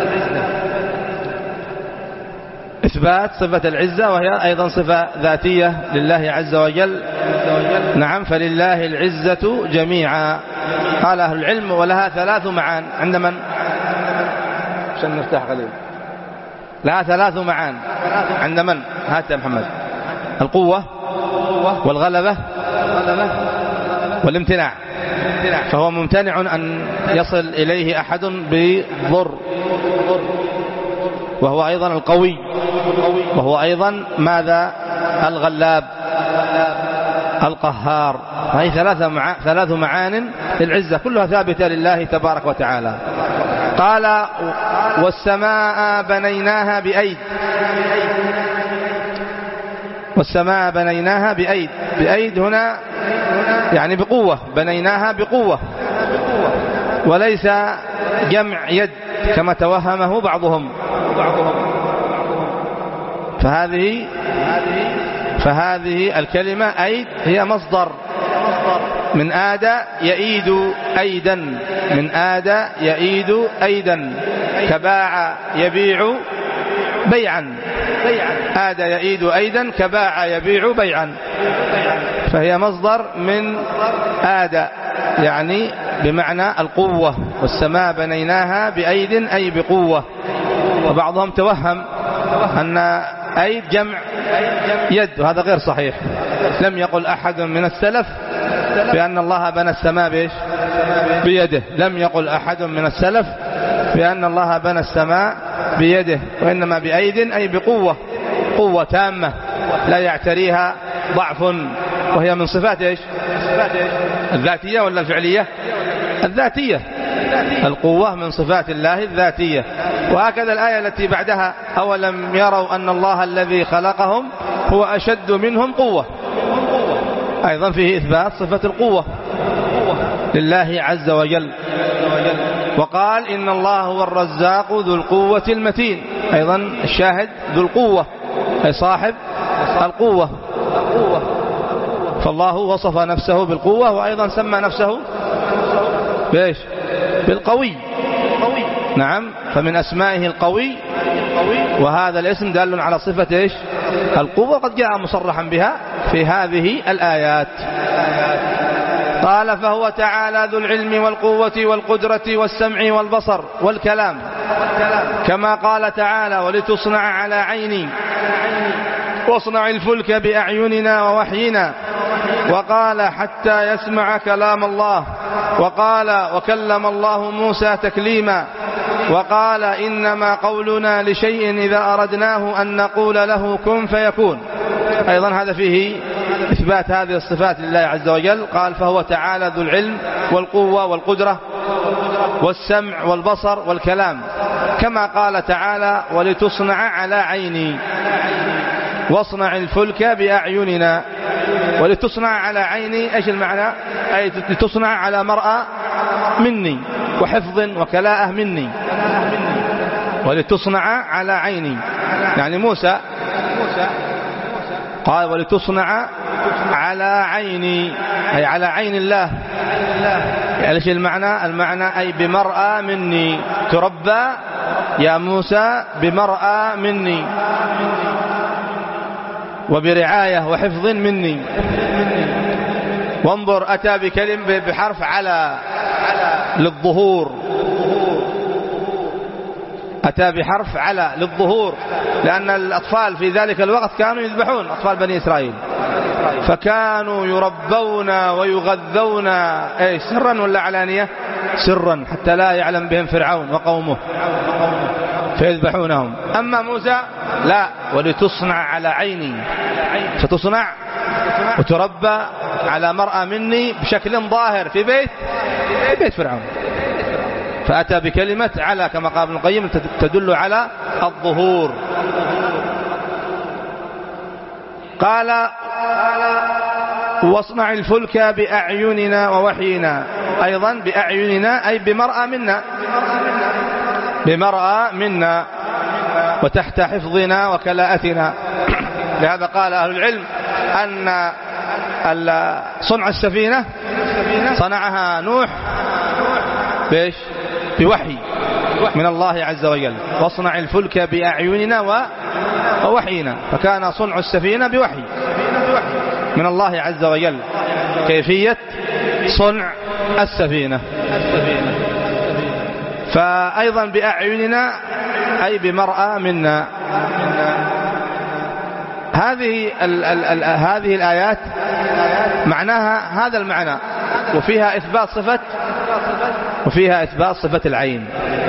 إثبات صفة العزة، وهي أيضا صفة ذاتية لله عز وجل. نعم فلله العزة جميعا. قال أهل العلم ولها ثلاث معان. عند من؟ عشان نرتاح قليل. لها ثلاث معان عند من؟ هات يا محمد. القوة والغلبة والامتناع. فهو ممتنع أن يصل إليه أحد بضر، وهو أيضا القوي، وهو أيضا ماذا؟ الغلاب القهار. هذه ثلاث مع... ثلاث معان للعزة كلها ثابتة لله تبارك وتعالى. قال والسماء بنيناها بأيد. والسماء بنيناها بأيد. بأيد هنا يعني بقوة، بنيناها بقوة، وليس جمع يد كما توهمه بعضهم. فهذه فهذه الكلمة أيد هي مصدر من آد يأيد أيدا، من آد يأيد أيدا، كباع يبيع بيعا. آد يأيد أيدا كباع يبيع بيعا. فهي مصدر من آد يعني بمعنى القوة. والسماء بنيناها بأيد أي بقوة. وبعضهم توهم أن أيد جمع يد، وهذا غير صحيح. لم يقل أحد من السلف بأن الله بنى السماء بإيش؟ بيده. لم يقل أحد من السلف بأن الله بنى السماء بيده، وإنما بأيد أي بقوة، قوة تامة لا يعتريها ضعف، وهي من صفات إيش؟ الذاتية ولا الفعلية؟ الذاتية. القوة من صفات الله الذاتية. وهكذا الآية التي بعدها أولم يروا أن الله الذي خلقهم هو أشد منهم قوة، أيضا فيه إثبات صفة القوة لله عز وجل. وقال إن الله هو الرزاق ذو القوة المتين، أيضا الشاهد ذو القوة أي صاحب القوة. فالله وصف نفسه بالقوة، وأيضا سمى نفسه بإيش؟ بالقوي. نعم، فمن أسمائه القوي، وهذا الاسم دال على صفة إيش؟ القوة، قد جاء مصرحا بها في هذه الآيات. قال فهو تعالى ذو العلم والقوة والقدرة والسمع والبصر والكلام، كما قال تعالى ولتصنع على عيني واصنع الفلك بأعيننا ووحينا. وقال حتى يسمع كلام الله. وقال وكلم الله موسى تكليما. وقال إنما قولنا لشيء إذا أردناه أن نقول له كن فيكون. أيضا هذا فيه إثبات هذه الصفات لله عز وجل. قال فهو تعالى ذو العلم والقوة والقدرة والسمع والبصر والكلام، كما قال تعالى ولتصنع على عيني واصنع الفلك بأعيننا. ولتصنع على عيني ايش المعنى؟ أي لتصنع على مرأى مني وحفظ وكلاءة مني. ولتصنع على عيني يعني موسى قال ولتصنع على عيني أي على عين الله. ايش المعنى؟ المعنى أي بمرأى مني، تربى يا موسى بمرأى مني وبرعاية وحفظ مني. وانظر أتى بكلم بحرف على للظهور، أتى بحرف على للظهور، لأن الأطفال في ذلك الوقت كانوا يذبحون، أطفال بني إسرائيل، فكانوا يربون ويغذون إيه سرا ولا علانية؟ سرا، حتى لا يعلم بهم فرعون وقومه فيذبحونهم. أما موسى لا، ولتصنع على عيني، فتصنع وتربى على مرأى مني بشكل ظاهر في بيت في بيت فرعون. فأتى بكلمة على كما قال ابن القيم تدل على الظهور. قال واصنع الفلك بأعيننا ووحينا، أيضا بأعيننا أي بمرأى منا، بمرأى منا وتحت حفظنا وكلاءتنا. لهذا قال أهل العلم أن صنع السفينة صنعها نوح بإيش؟ بوحي من الله عز وجل. واصنع الفلك بأعيننا ووحينا، فكان صنع السفينة بوحي من الله عز وجل. كيفية صنع السفينة. فأيضا بأعيننا أي بمرأى منا. هذه ال ال ال هذه الآيات معناها هذا المعنى، وفيها إثبات صفة وفيها إثبات صفة العين.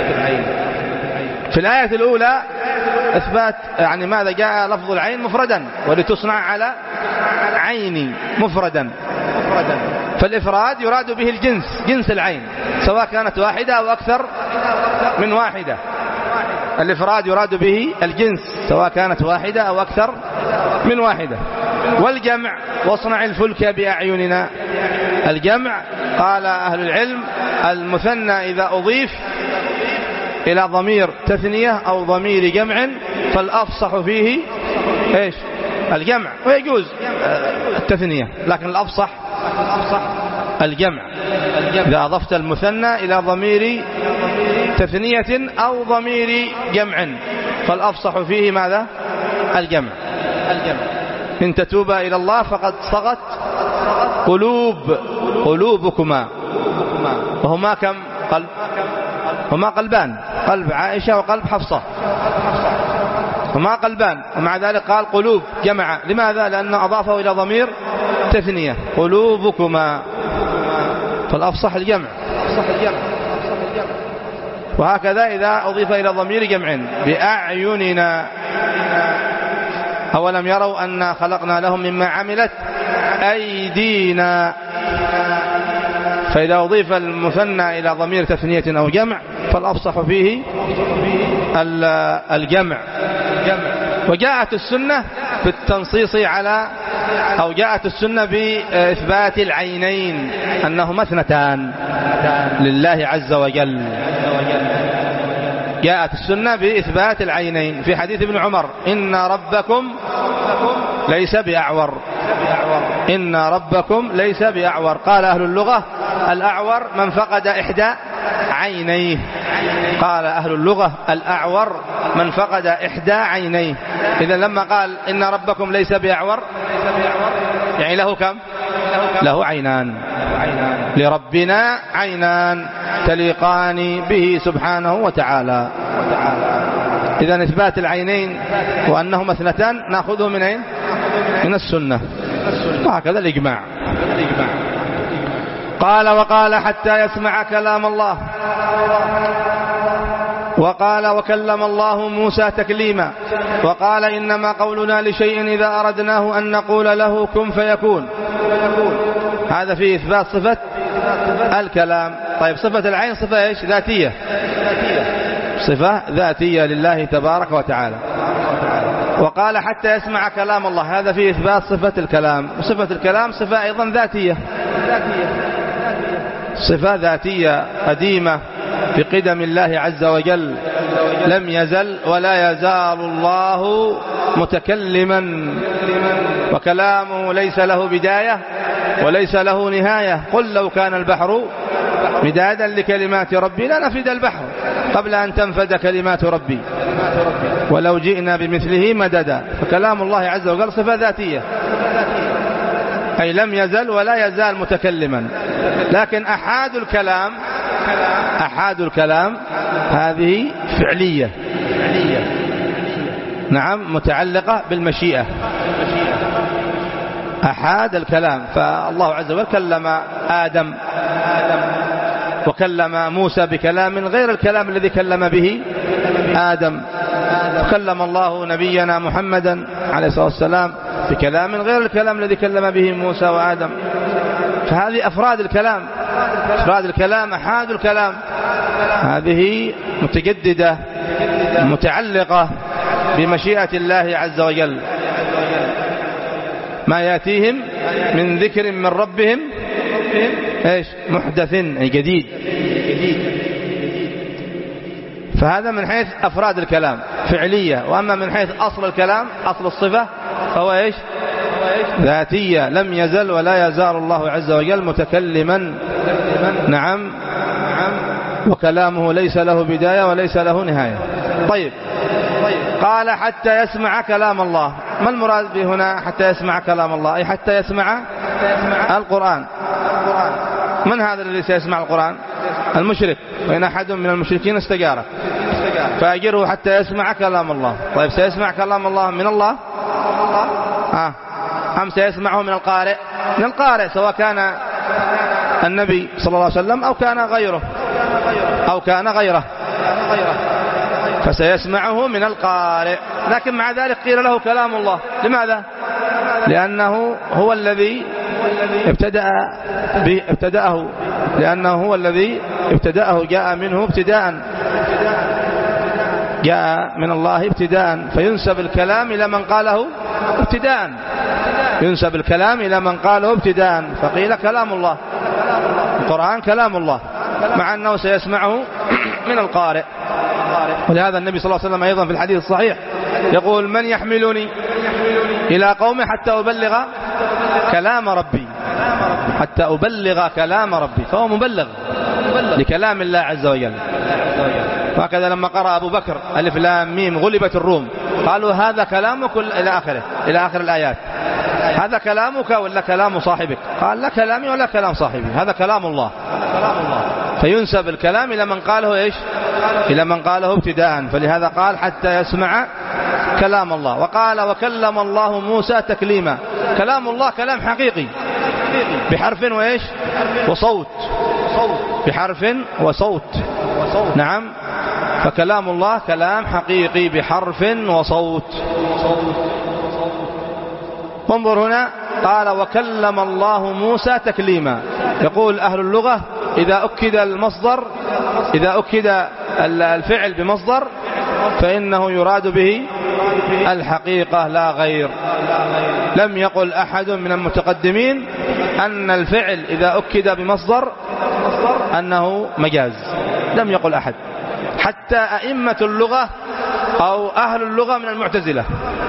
في الآية الأولى إثبات يعني ماذا؟ جاء لفظ العين مفردا، ولتصنع على عيني مفردا. فالإفراد يراد به الجنس، جنس العين، سواء كانت واحدة أو أكثر من واحدة. الإفراد يراد به الجنس سواء كانت واحدة أو أكثر من واحدة. والجمع واصنع الفلك بأعيننا. الجمع قال أهل العلم المثنى إذا أضيف إلى ضمير تثنية أو ضمير جمع فالأفصح فيه إيش؟ الجمع، ويجوز التثنية لكن الأفصح الجمع. إذا أضفت المثنى إلى ضمير تثنية أو ضمير جمع فالأفصح فيه ماذا؟ الجمع. إن تتوبا إلى الله فقد صغت قلوب قلوبكما. وهما كم قلب؟ هما قلبان، قلب عائشة وقلب حفصة، هما قلبان، ومع ذلك قال قلوب جمع. لماذا؟ لأنه أضافه إلى ضمير تثنية قلوبكما، فالأفصح الجمع. وهكذا إذا أضيف إلى ضمير جمع بأعيننا. أولم يروا أن خلقنا لهم مما عملت أيدينا. فإذا أضيف المثنى إلى ضمير تثنية أو جمع فالأفصح فيه الجمع. وجاءت السنة بالتنصيص على أو جاءت السنة بإثبات العينين أنهما اثنتان لله عز وجل. جاءت السنة بإثبات العينين في حديث ابن عمر إن ربكم ليس بأعور. إن ربكم ليس بأعور. قال أهل اللغة الأعور من فقد إحدى عينيه. قال أهل اللغة الأعور من فقد إحدى عينيه. إذا لما قال إن ربكم ليس بأعور يعني له كم؟ له عينان. لربنا عينان تليقان به سبحانه وتعالى. إذا إثبات العينين وأنهما اثنتان نأخذه من أين؟ من السنة. وهكذا الإجماع. قال وقال حتى يسمع كلام الله. وقال وكلم الله موسى تكليما. وقال إنما قولنا لشيء إذا أردناه أن نقول له كن فيكون. هذا فيه إثبات صفة الكلام. طيب صفة العين صفة إيش؟ ذاتية، صفة ذاتية لله تبارك وتعالى. وقال حتى يسمع كلام الله. هذا فيه إثبات صفة الكلام. وصفة الكلام صفة أيضا ذاتية، صفة ذاتية قديمة بقدم الله عز وجل. لم يزل ولا يزال الله متكلما، وكلامه ليس له بداية وليس له نهاية. قل لو كان البحر مدادا لكلمات ربي لنفد البحر قبل أن تنفد كلمات ربي ولو جئنا بمثله مددا. فكلام الله عز وجل صفة ذاتية، أي لم يزل ولا يزال متكلما. لكن أحاد الكلام أحاد الكلام هذه فعلية، نعم، متعلقة بالمشيئة. أحاد الكلام، فالله عز وجل كلم آدم وكلم موسى بكلام غير الكلام الذي كلم به آدم. وكلم الله نبينا محمدا عليه الصلاة والسلام بكلام غير الكلام الذي كلم به موسى وآدم. فهذه أفراد الكلام، أفراد الكلام، أحاد الكلام، هذه متجددة متعلقة بمشيئة الله عز وجل. ما يأتيهم من ذكر من ربهم إيش؟ محدث، أي جديد. فهذا من حيث أفراد الكلام فعلية. وأما من حيث أصل الكلام، أصل الصفة، فهو إيش؟ ذاتية. لم يزل ولا يزال الله عز وجل متكلما، نعم، وكلامه ليس له بداية وليس له نهاية. طيب، قال حتى يسمع كلام الله. ما المراد به هنا حتى يسمع كلام الله؟ أي حتى يسمع القرآن. من هذا الذي سيسمع القرآن؟ المشرك. وإن أحد من المشركين استجارك فأجره حتى يسمع كلام الله. طيب سيسمع كلام الله من الله آه. أم سيسمعه من القارئ؟ من القارئ، سواء كان النبي صلى الله عليه وسلم أو كان غيره أو كان غيره فسيسمعه من القارئ. لكن مع ذلك قيل له كلام الله. لماذا؟ لأنه هو الذي ابتدأ به ابتدأه لأنه هو الذي ابتدأه، جاء منه ابتداء، جاء من الله ابتداء، فينسب الكلام إلى من قاله ابتداء، ينسب الكلام إلى من قاله ابتداء، فقيل كلام الله. القرآن كلام الله مع أنه سيسمعه من القارئ. ولهذا النبي صلى الله عليه وسلم أيضا في الحديث الصحيح يقول: من يحملني إلى قومي حتى أبلغ كلام ربي، حتى أبلغ كلام ربي. فهو مبلغ لكلام الله عز وجل. وهكذا لما قرأ أبو بكر ألف لام ميم غلبت الروم قالوا: هذا كلامك إلى آخره، إلى آخر الآيات. هذا كلامك ولا كلام صاحبك؟ قال: لا كلامي ولا كلام صاحبي، هذا كلام الله. فينسب الكلام إلى من قاله إيش؟ إلى من قاله ابتداء. فلهذا قال: حتى يسمع كلام الله. وقال: وكلم الله موسى تكليما. كلام الله كلام حقيقي بحرف وإيش؟ وصوت، بحرف وصوت. نعم، فكلام الله كلام حقيقي بحرف وصوت. انظر هنا قال: وكلم الله موسى تكليما. يقول أهل اللغة: إذا أكد المصدر، إذا أكد الفعل بمصدر فإنه يراد به الحقيقة لا غير. لم يقل أحد من المتقدمين أن الفعل إذا أكد بمصدر أنه مجاز، لم يقل أحد، حتى أئمة اللغة أو أهل اللغة من المعتزلة.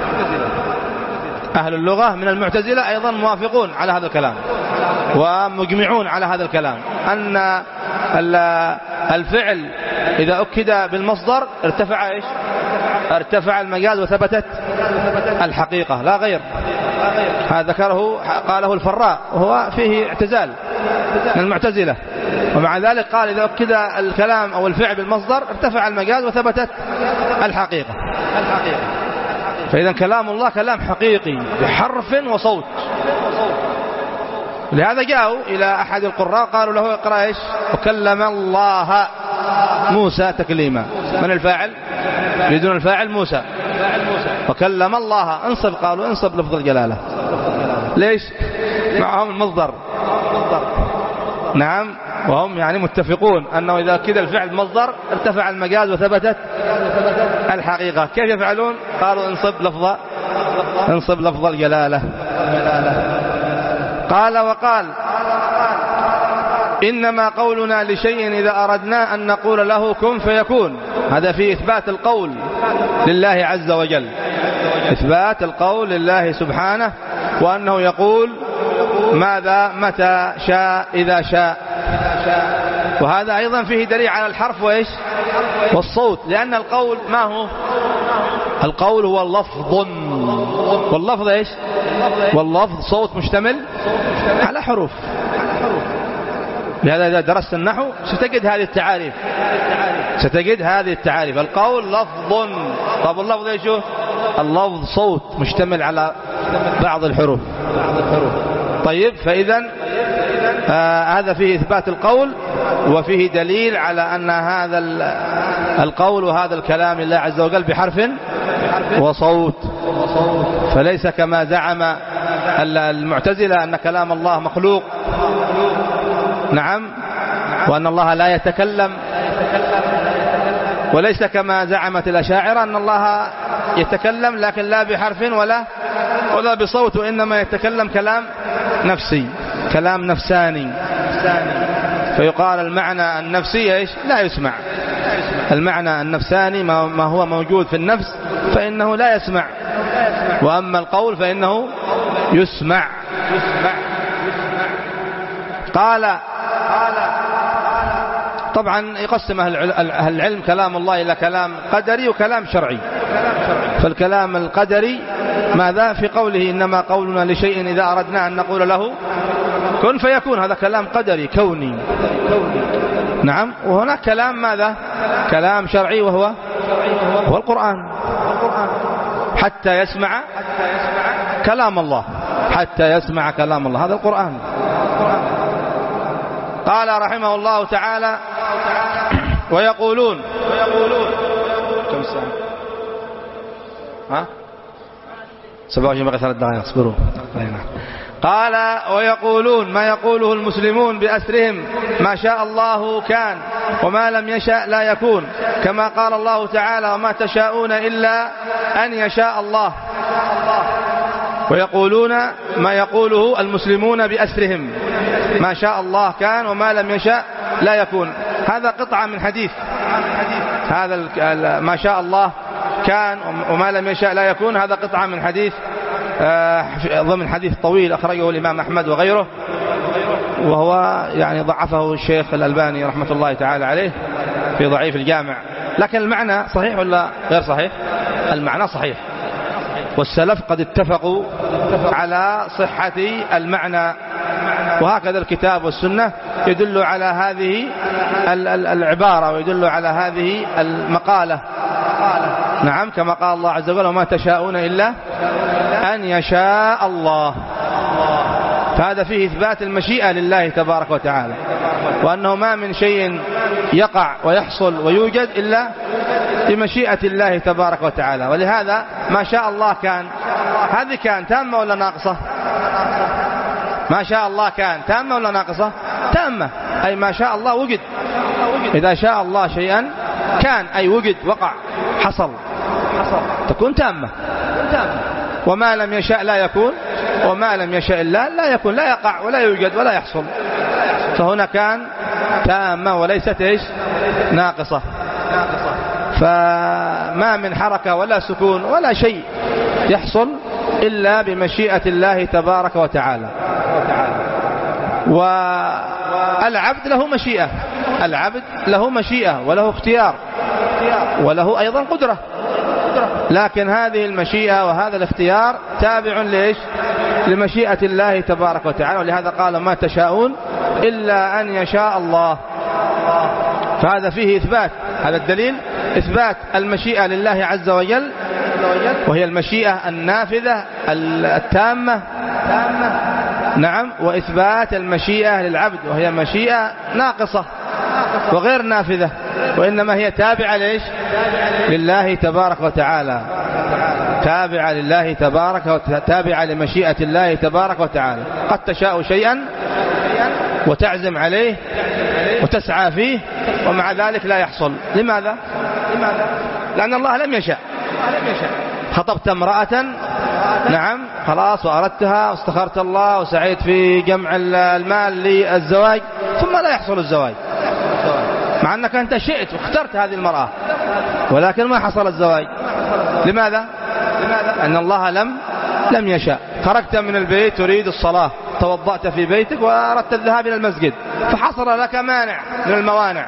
أهل اللغة من المعتزلة أيضا موافقون على هذا الكلام ومجمعون على هذا الكلام، أن الفعل إذا أكد بالمصدر ارتفع إيش؟ ارتفع المجاز وثبتت الحقيقة لا غير. هذا ذكره قاله الفراء وهو فيه اعتزال من المعتزلة، ومع ذلك قال: إذا أكد الكلام أو الفعل بالمصدر ارتفع المجاز وثبتت الحقيقة. فإذا كلام الله كلام حقيقي بحرف وصوت. لهذا جاءوا إلى أحد القراء قالوا له: اقرأ إيش؟ وكلم الله موسى تكليما. من الفاعل؟ يريدون الفاعل موسى. وكلم الله انصب، قالوا انصب لفظ الجلالة. ليش؟ معهم المصدر. نعم، وهم يعني متفقون أنه إذا كده الفعل مصدر ارتفع المجاز وثبتت الحقيقة. كيف يفعلون؟ قالوا انصب لفظ انصب لفظ الجلالة. قال: وقال: إنما قولنا لشيء إذا أردنا أن نقول له كن فيكون. هذا في إثبات القول لله عز وجل، إثبات القول لله سبحانه، وأنه يقول ماذا متى شاء إذا شاء. وهذا أيضا فيه دليل على الحرف وإيش؟ والصوت، لأن القول ما هو؟ القول هو اللفظ، واللفظ إيش؟ واللفظ صوت مشتمل على حروف. لهذا إذا درست النحو ستجد هذه التعاريف، ستجد هذه التعاريف. القول لفظ. طب اللفظ إيش هو؟ اللفظ صوت مشتمل على بعض الحروف. طيب، فإذا آه هذا فيه إثبات القول، وفيه دليل على أن هذا القول وهذا الكلام لله عز وجل بحرف وصوت، فليس كما زعم المعتزلة أن كلام الله مخلوق. نعم، وأن الله لا يتكلم، وليس كما زعمت الأشاعرة أن الله يتكلم لكن لا بحرف ولا ولا بصوت، وإنما يتكلم كلام نفسي، كلام نفساني. فيقال المعنى النفسي إيش؟ لا يسمع. المعنى النفساني ما هو موجود في النفس فإنه لا يسمع، وأما القول فإنه يسمع. قال: طبعا يقسم أهل العلم كلام الله إلى كلام قدري وكلام شرعي. فالكلام القدري ماذا؟ في قوله إنما قولنا لشيء إذا أردنا أن نقول له كن فيكون، هذا كلام قدري كوني. نعم. وهناك كلام ماذا؟ كلام شرعي وهو هو القرآن، حتى يسمع كلام الله، حتى يسمع كلام الله، هذا القرآن. قال رحمه الله تعالى ويقولون كم ساعة؟ ها؟ سبعة وعشرين بقي ثلاث دقائق، اصبروا. قال ويقولون ما يقوله المسلمون بأسرهم ما شاء الله كان وما لم يشاء لا يكون، كما قال الله تعالى وما تشاءون إلا أن يشاء الله. ويقولون ما يقوله المسلمون بأسرهم ما شاء الله كان وما لم يشاء لا يكون، هذا قطعة من حديث. هذا ما شاء الله كان وما لم يشاء لا يكون، هذا قطعة من حديث ضمن حديث طويل أخرجه الإمام أحمد وغيره، وهو يعني ضعفه الشيخ الألباني رحمة الله تعالى عليه في ضعيف الجامع. لكن المعنى صحيح ولا غير صحيح؟ المعنى صحيح، والسلف قد اتفقوا على صحة المعنى، وهكذا الكتاب والسنة يدل على هذه العبارة ويدل على هذه المقالة. نعم، كما قال الله عز وجل وما تشاءون إلا أن يشاء الله. فهذا فيه إثبات المشيئة لله تبارك وتعالى، وأنه ما من شيء يقع ويحصل ويوجد إلا بمشيئة الله تبارك وتعالى. ولهذا ما شاء الله كان، هذه كان تامة ولا ناقصة؟ ما شاء الله كان تامة ولا ناقصة؟ تامة، أي ما شاء الله وجد. إذا شاء الله شيئا كان، أي وجد، وقع، حصل، تكون تامة. وما لم يشاء لا يكون، وما لم يشاء الله لا يكون، لا يقع ولا يوجد ولا يحصل. فهنا كان تامة وليست إيش؟ ناقصة. فما من حركة ولا سكون ولا شيء يحصل إلا بمشيئة الله تبارك وتعالى. والعبد له مشيئة، العبد له مشيئة وله اختيار وله أيضا قدرة، لكن هذه المشيئة وهذا الاختيار تابع ليش؟ لمشيئة الله تبارك وتعالى. ولهذا قال ما تشاءون إلا أن يشاء الله. فهذا فيه إثبات، هذا الدليل إثبات المشيئة لله عز وجل، وهي المشيئة النافذة التامة. نعم. وإثبات المشيئة للعبد وهي مشيئة ناقصة وغير نافذة، وإنما هي تابعة ليش؟ لله تبارك وتعالى، تابعة لله تبارك وتعالى، تابعة لمشيئة الله تبارك وتعالى. قد تشاء شيئا وتعزم عليه وتسعى فيه ومع ذلك لا يحصل. لماذا؟ لأن الله لم يشاء. خطبت امرأة، نعم، خلاص، وأردتها واستخرت الله وسعيت في جمع المال للزواج، ثم لا يحصل الزواج، مع أنك أنت شئت واخترت هذه المرأة، ولكن ما حصل الزواج. لماذا؟ أن الله لم لم يشاء. خرجت من البيت تريد الصلاة، توضأت في بيتك وأردت الذهاب إلى المسجد، فحصل لك مانع من الموانع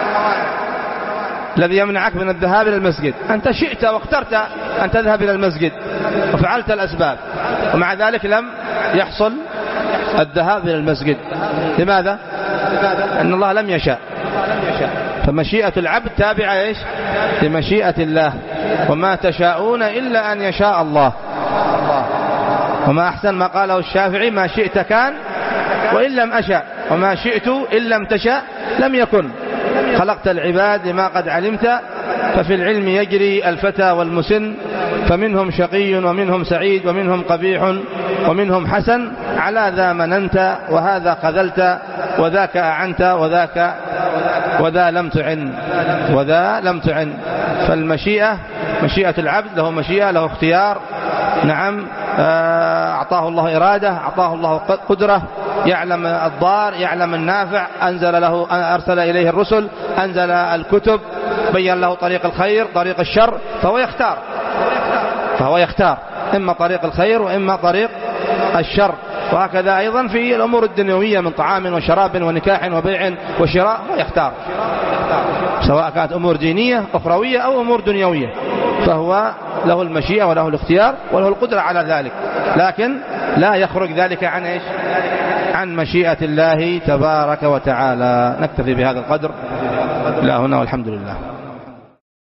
الذي يمنعك من الذهاب إلى المسجد. أنت شئت واخترت أن تذهب إلى المسجد وفعلت الأسباب، ومع ذلك لم يحصل الذهاب إلى المسجد. لماذا؟ أن الله لم يشاء. فمشيئة العبد تابعة إيش؟ لمشيئة الله. وما تشاءون إلا أن يشاء الله. وما أحسن ما قاله الشافعي ما شئت كان وإن لم أشاء، وما شئت إن لم تشاء لم يكن. خلقت العباد لما قد علمت، ففي العلم يجري الفتى والمسن، فمنهم شقي ومنهم سعيد ومنهم قبيح ومنهم حسن، على ذا مننت وهذا خذلت وذاك أعنت وذاك وذا لم تعن وذا لم تعن. فالمشيئة مشيئة العبد، له مشيئة، له اختيار. نعم. أعطاه الله إرادة، أعطاه الله قدرة، يعلم الضار، يعلم النافع، أنزل له أرسل إليه الرسل، أنزل الكتب، بين له طريق الخير طريق الشر، فهو يختار فهو يختار إما طريق الخير وإما طريق الشر. وهكذا أيضا في الأمور الدنيوية من طعام وشراب ونكاح وبيع وشراء، هو يختار سواء كانت أمور دينية أخروية أو أمور دنيوية، فهو له المشيئة وله الاختيار وله القدرة على ذلك، لكن لا يخرج ذلك عن إيش؟ عن مشيئة الله تبارك وتعالى. نكتفي بهذا القدر إلى هنا والحمد لله.